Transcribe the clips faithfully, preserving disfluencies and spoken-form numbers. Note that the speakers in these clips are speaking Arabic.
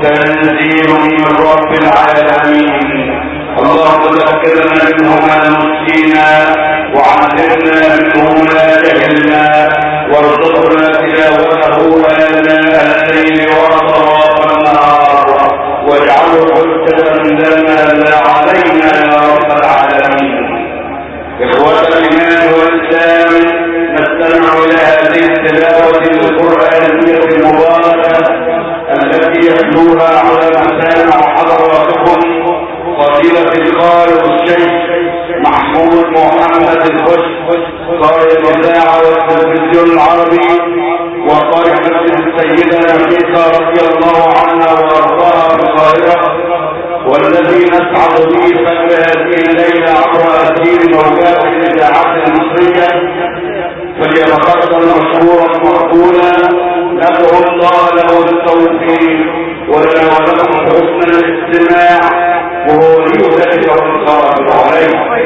تنزيل من رب العالمين. اللهم ذكرنا منهما نسينا وعلمنا منهما جهلنا وارزقنا تلاوته آناء الليل وأطراف النهار واجعله حجة لنا لا علينا يا رب العالمين. إخوة الإيمان والإسلام، نستمع إلى هذه التلاوة القرآنية المباركة التي يتلوها على مسامع حضراتكم فضيلة القارئ الشيخ محمود محمد الخش، قارئ الإذاعة والتلفزيون العربي، وقارئ مسجد السيدة نفيسة رضي الله عنها وأرضاها بالقاهرة، والذي نسعد به فجر هذه الليلة عبر أثير موجات الإذاعة المصرية، فليتفضل مشكورا مقبولا. ندعو الله له بالتوفيق ولنا ولكم حسن الاستماع، وهو لي ذلك والقادر عليه.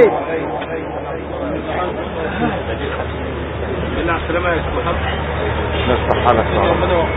بالله السلامة يا أستاذ محمد. نفتح حالك يا رب.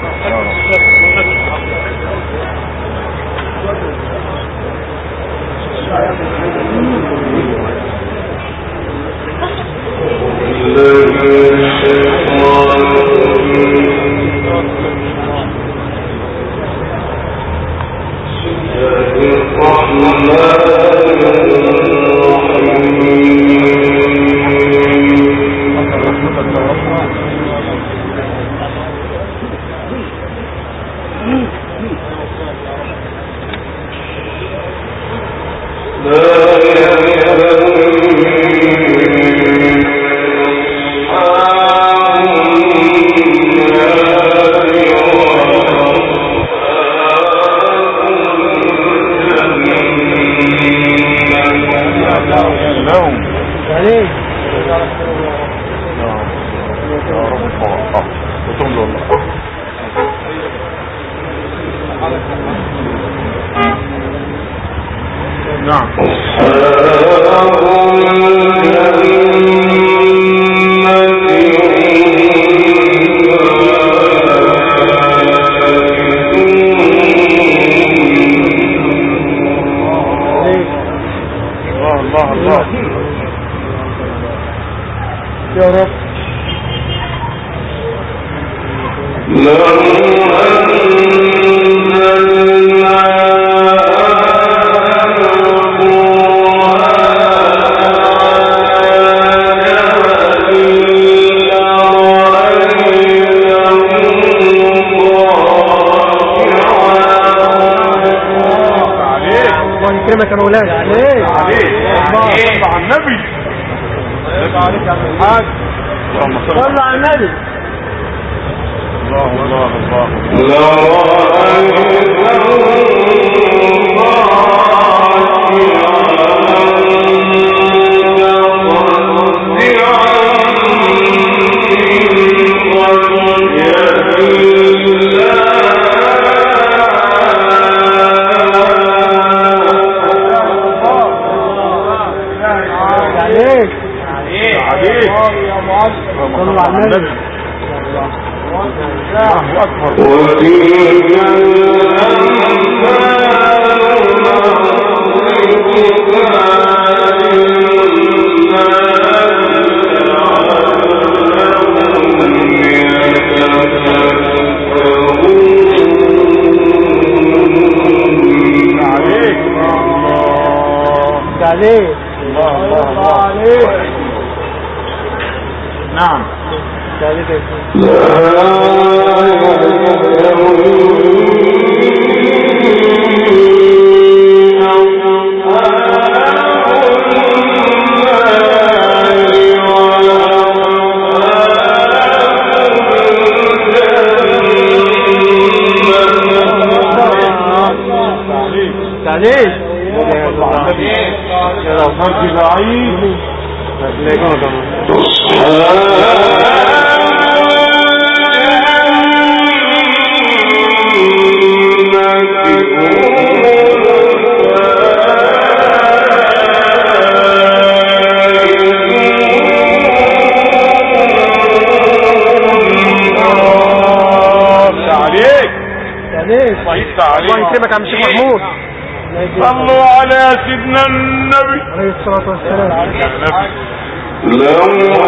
الله يكرمك يا عم الشيخ محمود. صلوا على سيدنا النبي عليه الصلاة والسلام. لو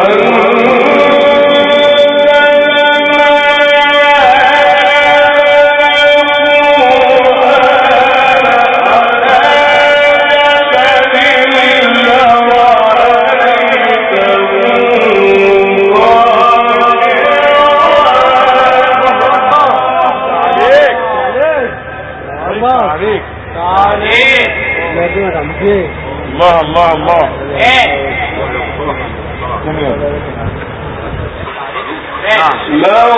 الله الله الله ايه لو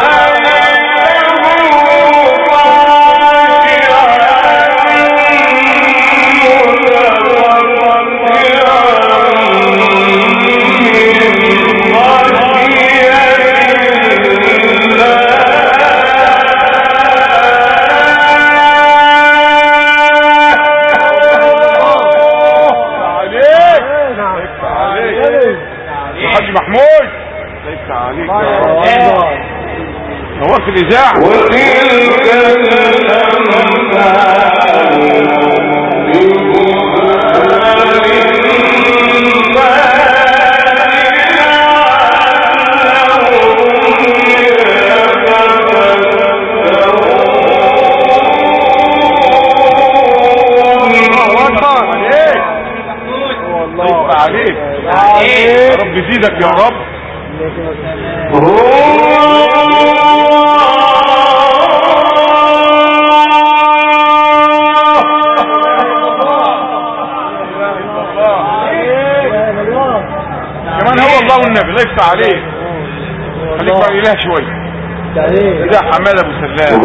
محمود ليس عليك هو في الإذاعة وتلك عليك يا رب زيدك يا رب. كمان هو الله والنبي لا يفتح عليك. خليك بقى اله شويه ده حماد ابو سلام.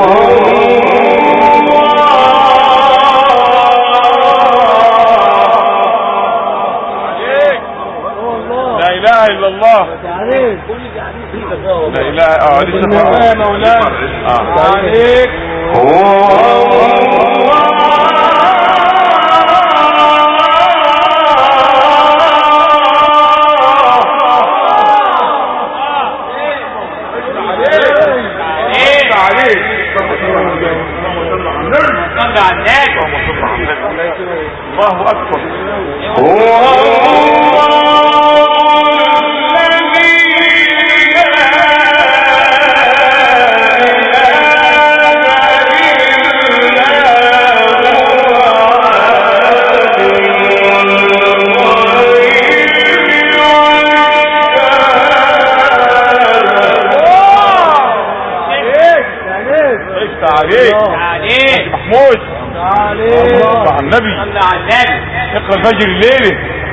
لا اله الا الله. لا اله اه لسه يا مولانا اه عليك. الله اكبر. عليك عليك محمود عليك على النبي صلى على النبي. اقرا الفجر الليلي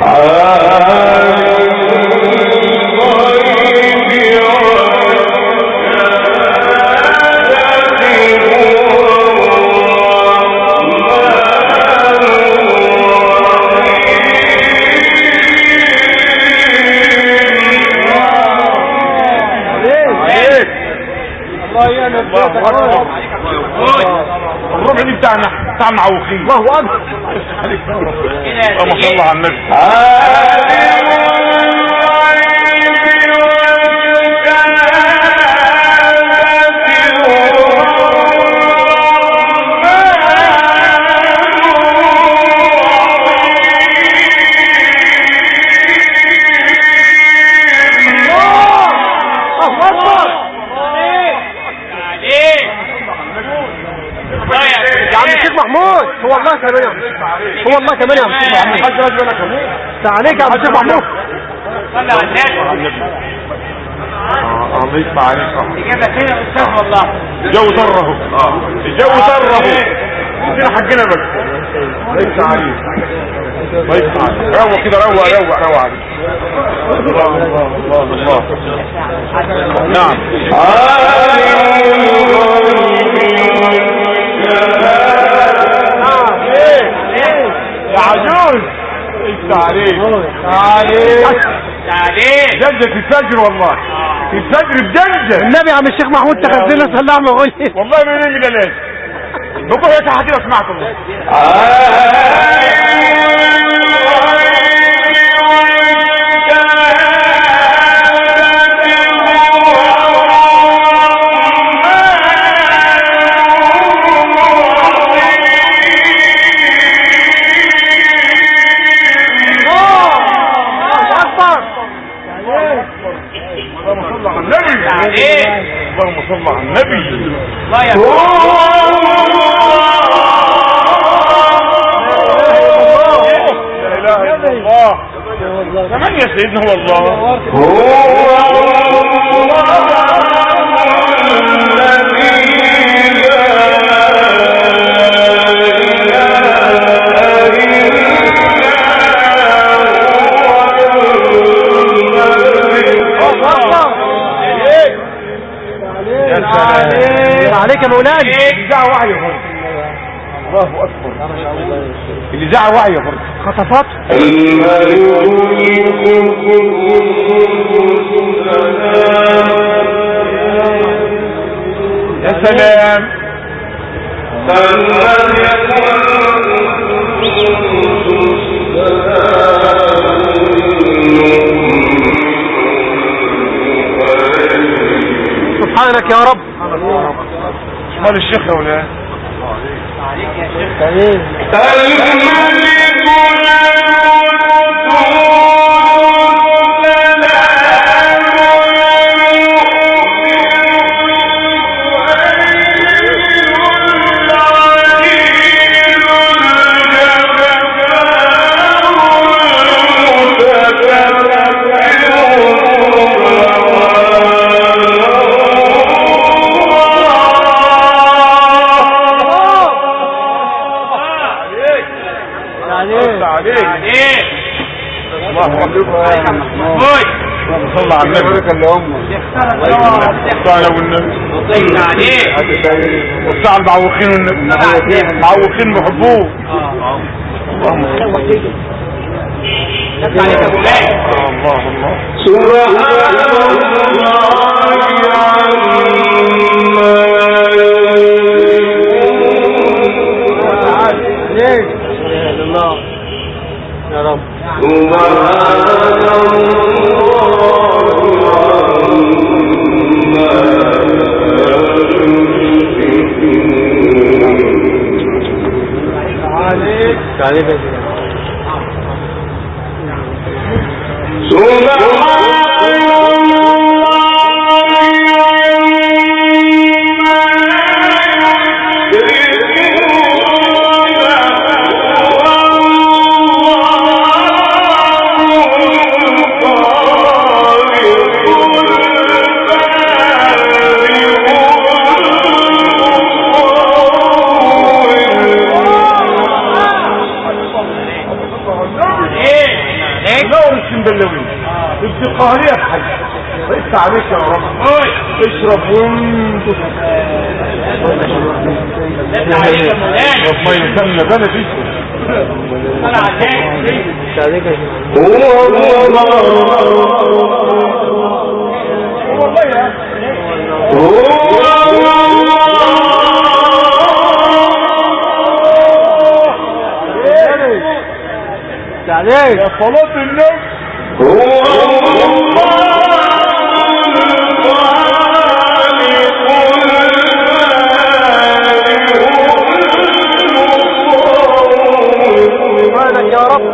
الله اكبر. الربع دي بتاعنا بتاع المعوقين. الله اكبر. اللهم صل على النبي. محمود هو الله كمان يا هو الله كمان يا عم الشيخ محمود. تعاليك يا عم الشيخ محمود. صلى على النبي. اه الله يسمع عليك. اجابه كده يا استاذ والله. الجو طره اه الجو طره ادينا حقنا بس. ليس عليك الله يسمع عليك. روق كده روق روق روق عليك. الله الله الله الله. نعم يا عجوز انت عليك عليك عليك جنجة الفجر والله الفجر بجنجة النبي يا عم الشيخ محمود تخزينا صلى الله عليه وسلم. والله ما ينام من الناس بقول يا حديث سمعت الله. صلى على النبي. لا يا لا اله الا الله. كمان يا سيدنا هو الله. عليك يا مولانا. الاذاعه واعيه برضه. الله اكبر. الاذاعه واعيه برضه. خطفات يا سلام. سبحانك يا رب. مال الشيخ يا ولاد. عليك يا شيخ. صلى على النبي. صلى والنبي. والساعة المعوقين والنبي. معوقين محبوه. اللهم صل على الله الله. سبحان الله يا رب. عليك القهرية في حاجة. بس عليك يا رب. اشرب وانت رب ما يسمى بنا فيك. هو والله يا عليك يا صلاة النبي. سبحانك يا رب.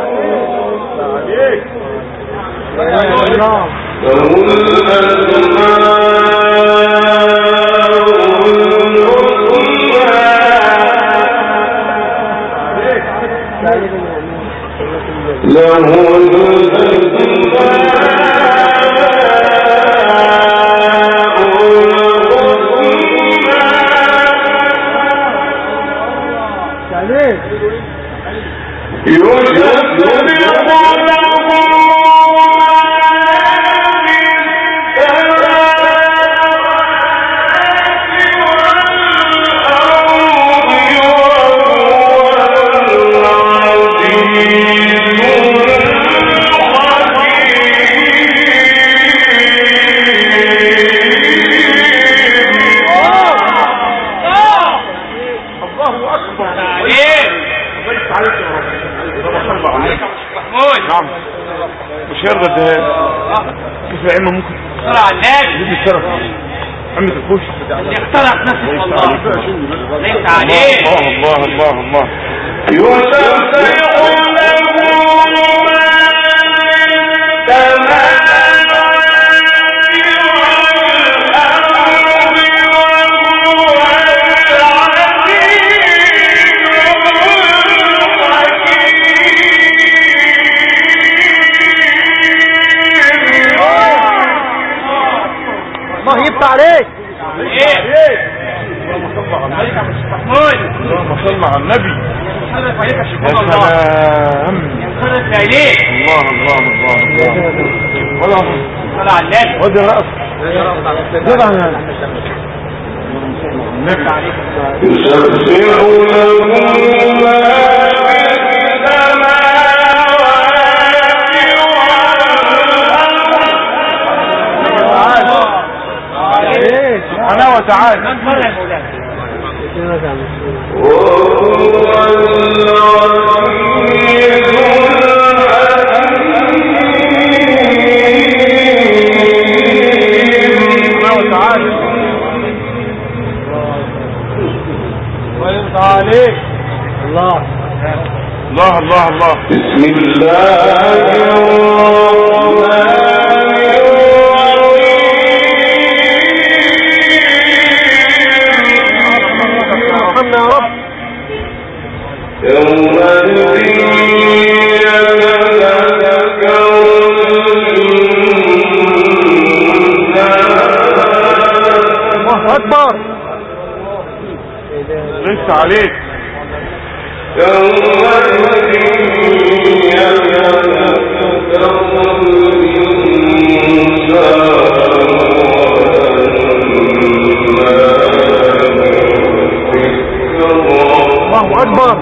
كيف علمه ممكن صلى على النبي. الشرف عمة الكوش اخترق نفسه الله. ليس عليه. الله الله الله. يسبح له صل على النبي. يا سلام. الله الله الله الله. صلى على النبي. ودي الرأس جدع النبي عليك. سبحانه وتعالى. عليك الله الله الله الله. بسم الله الرحمن الرحيم. يوم الله أكبر. لسه عليك. الله أكبر.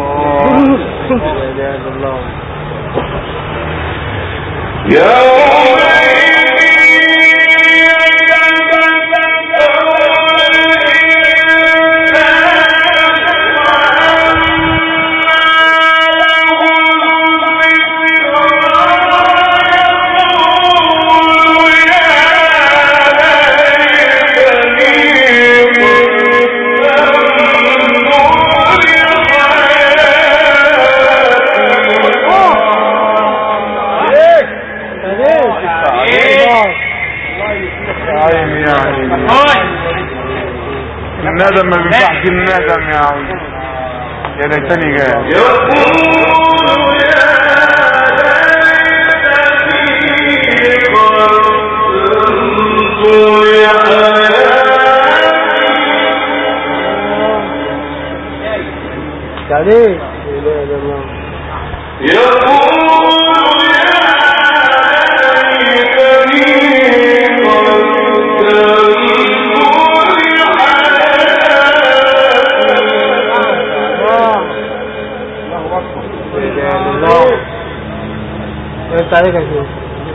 الندم ما بينفعش الندم يا عم. يا ليتني جاي. عليك انت عليك يا شيخ.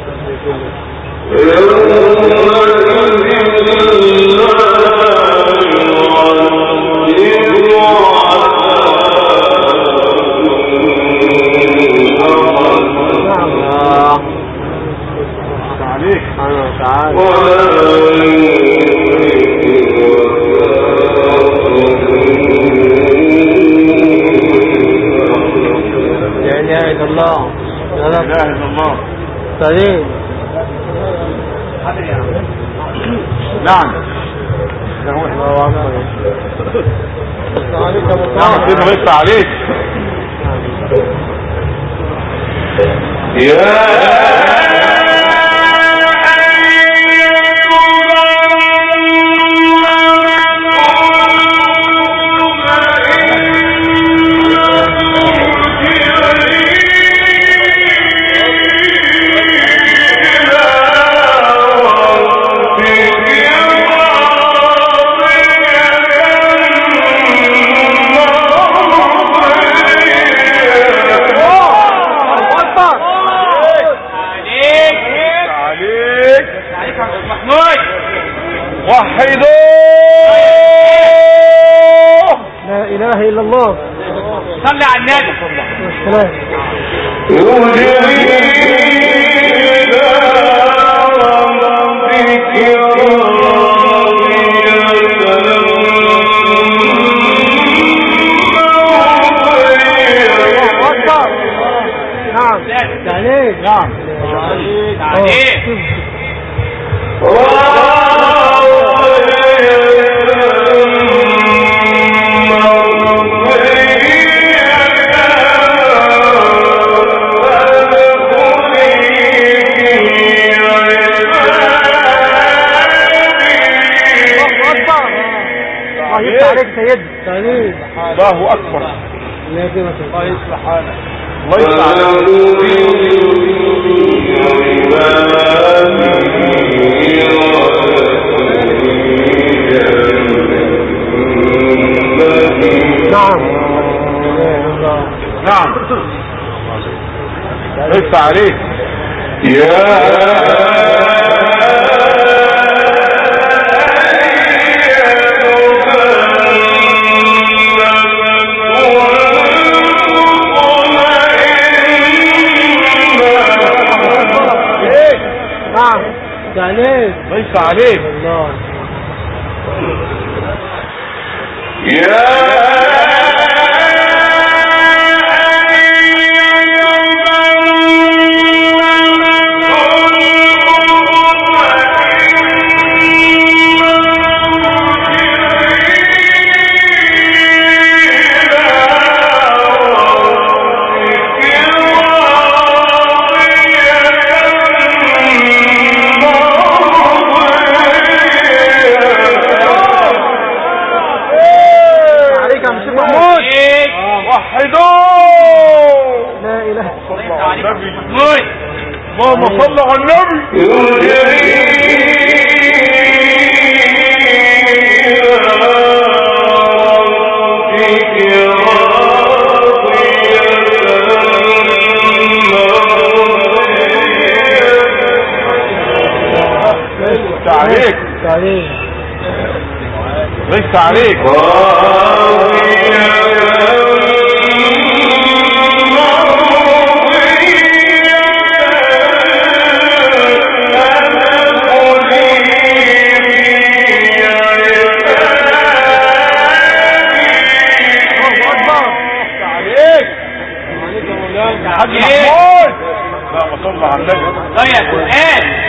عليك. سبحانه وتعالى. لا اله الا الله. لا اله الا الله. سليم. نعم. الله اكبر. نعم كده لسه عليك. يا لا اله الا الله. صلي على النبي. والسلام. نعم عليك. نعم عليك. الله يفتح عليك سيد. عليك. الله اكبر. الله يصلح حالك. الله يصلح نعم نعم. ليس عليك يا عليك ليس عليك الله. يا اللهم صل على النبي. ليس عليك ليس عليك حاج محمود. اللهم صل على النبي. طيب الآن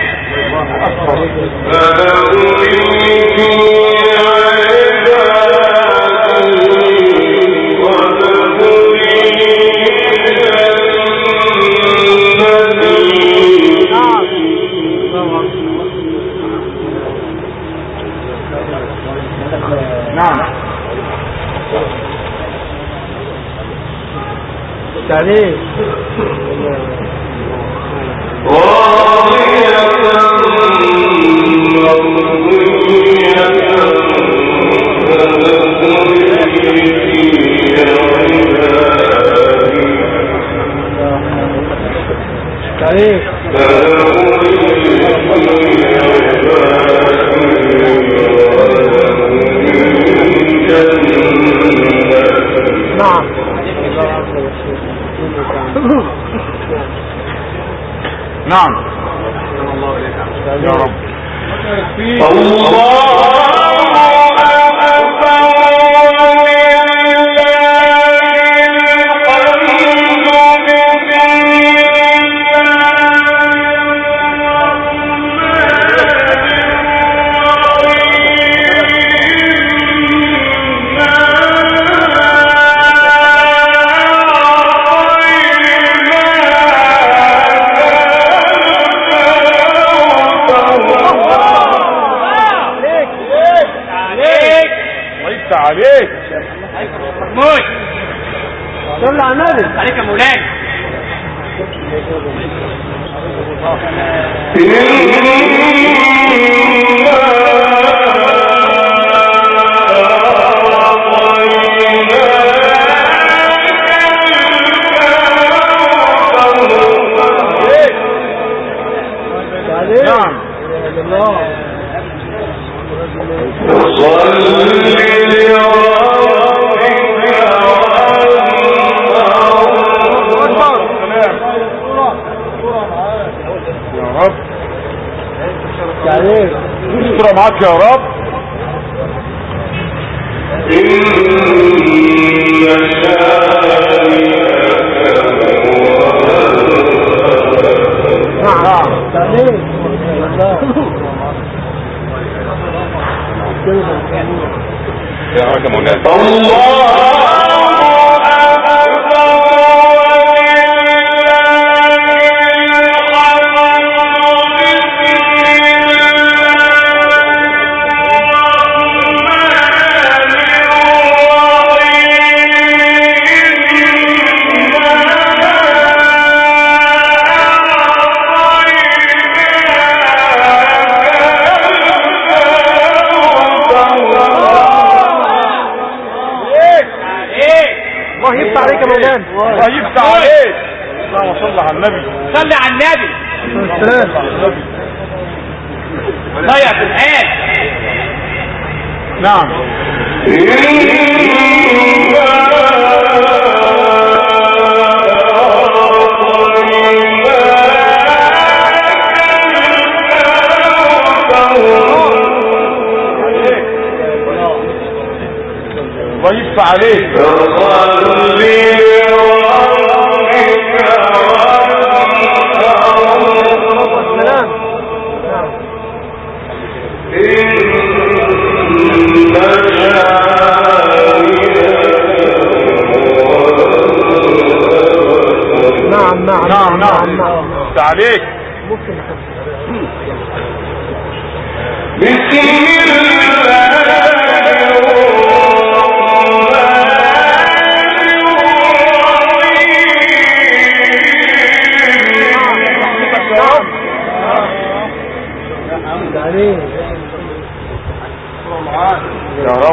نعم. تعليم تعليم نعم. نعم يا رب. الله عليك موت. صل على النبي. عليك يا مولانا. نعم. استر معاك يا رب. نعم. تعليم يا راجل مولانا. الله الله يفتح عليك يا مولانا. الله يفتح عليك. اللهم صل على النبي. صل على النبي. ضيع في الآن. نعم. الله يفتح عليك. نعم نعم نعم نعم يفتح عليك. بسم يا رب.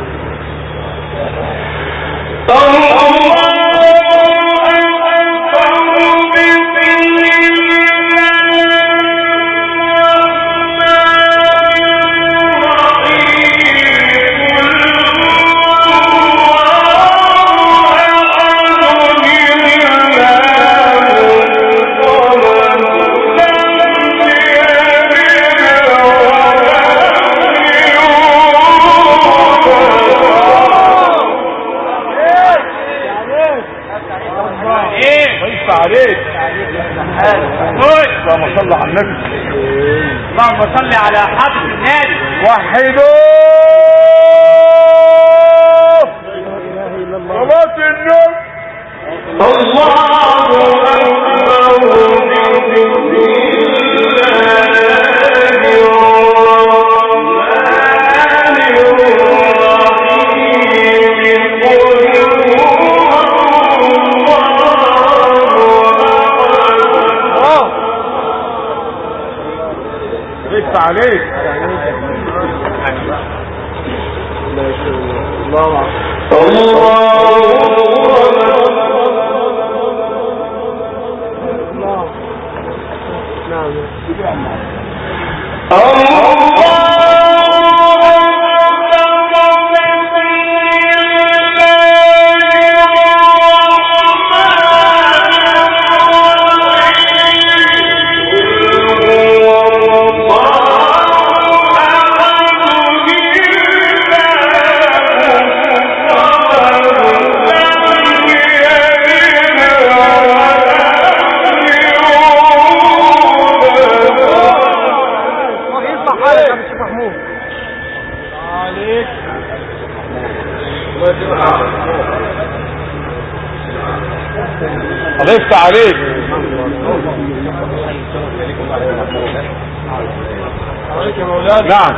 اللهم صل على النبي. اللهم صل على حضرة النبي. وحدوا صلاة النبي. الله أكبر. عليك. الله الله يفتح عليك. نعم.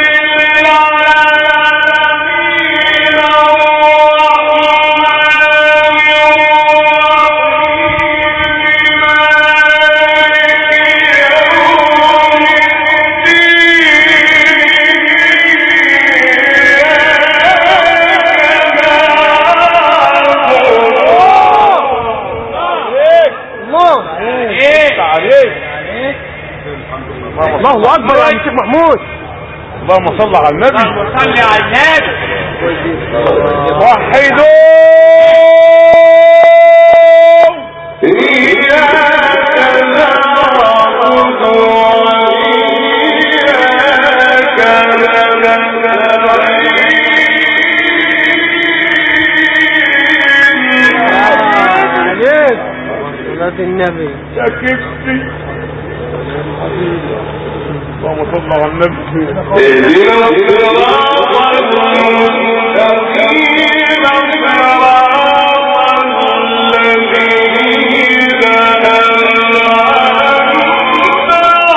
العالمين الرحمن الله اكبر يا شيخ محمود. اللهم صل على النبي. اللهم صل على النبي. وحدوا النبي يا كبتي. اللهم صل على النبي. اهدنا الصراط المستقيم صراط الذين أنعمت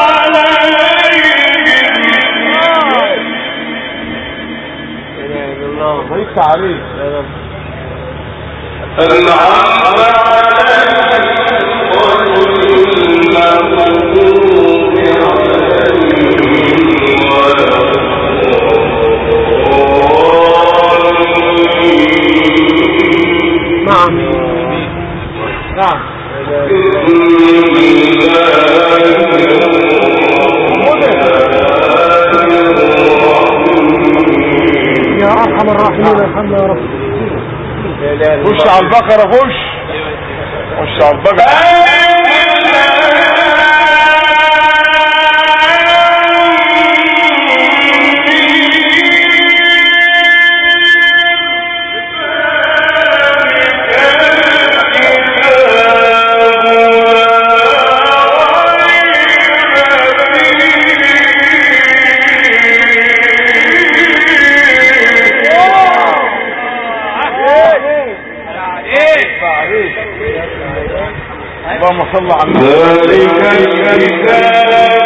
عليهم. ضيفت عليك نعم نعم يا ارحم الراحمين الحمد لله يا رب. خش على البقرة. خش خش على البقرة. اللهم صل على النبي. ذلك الكتاب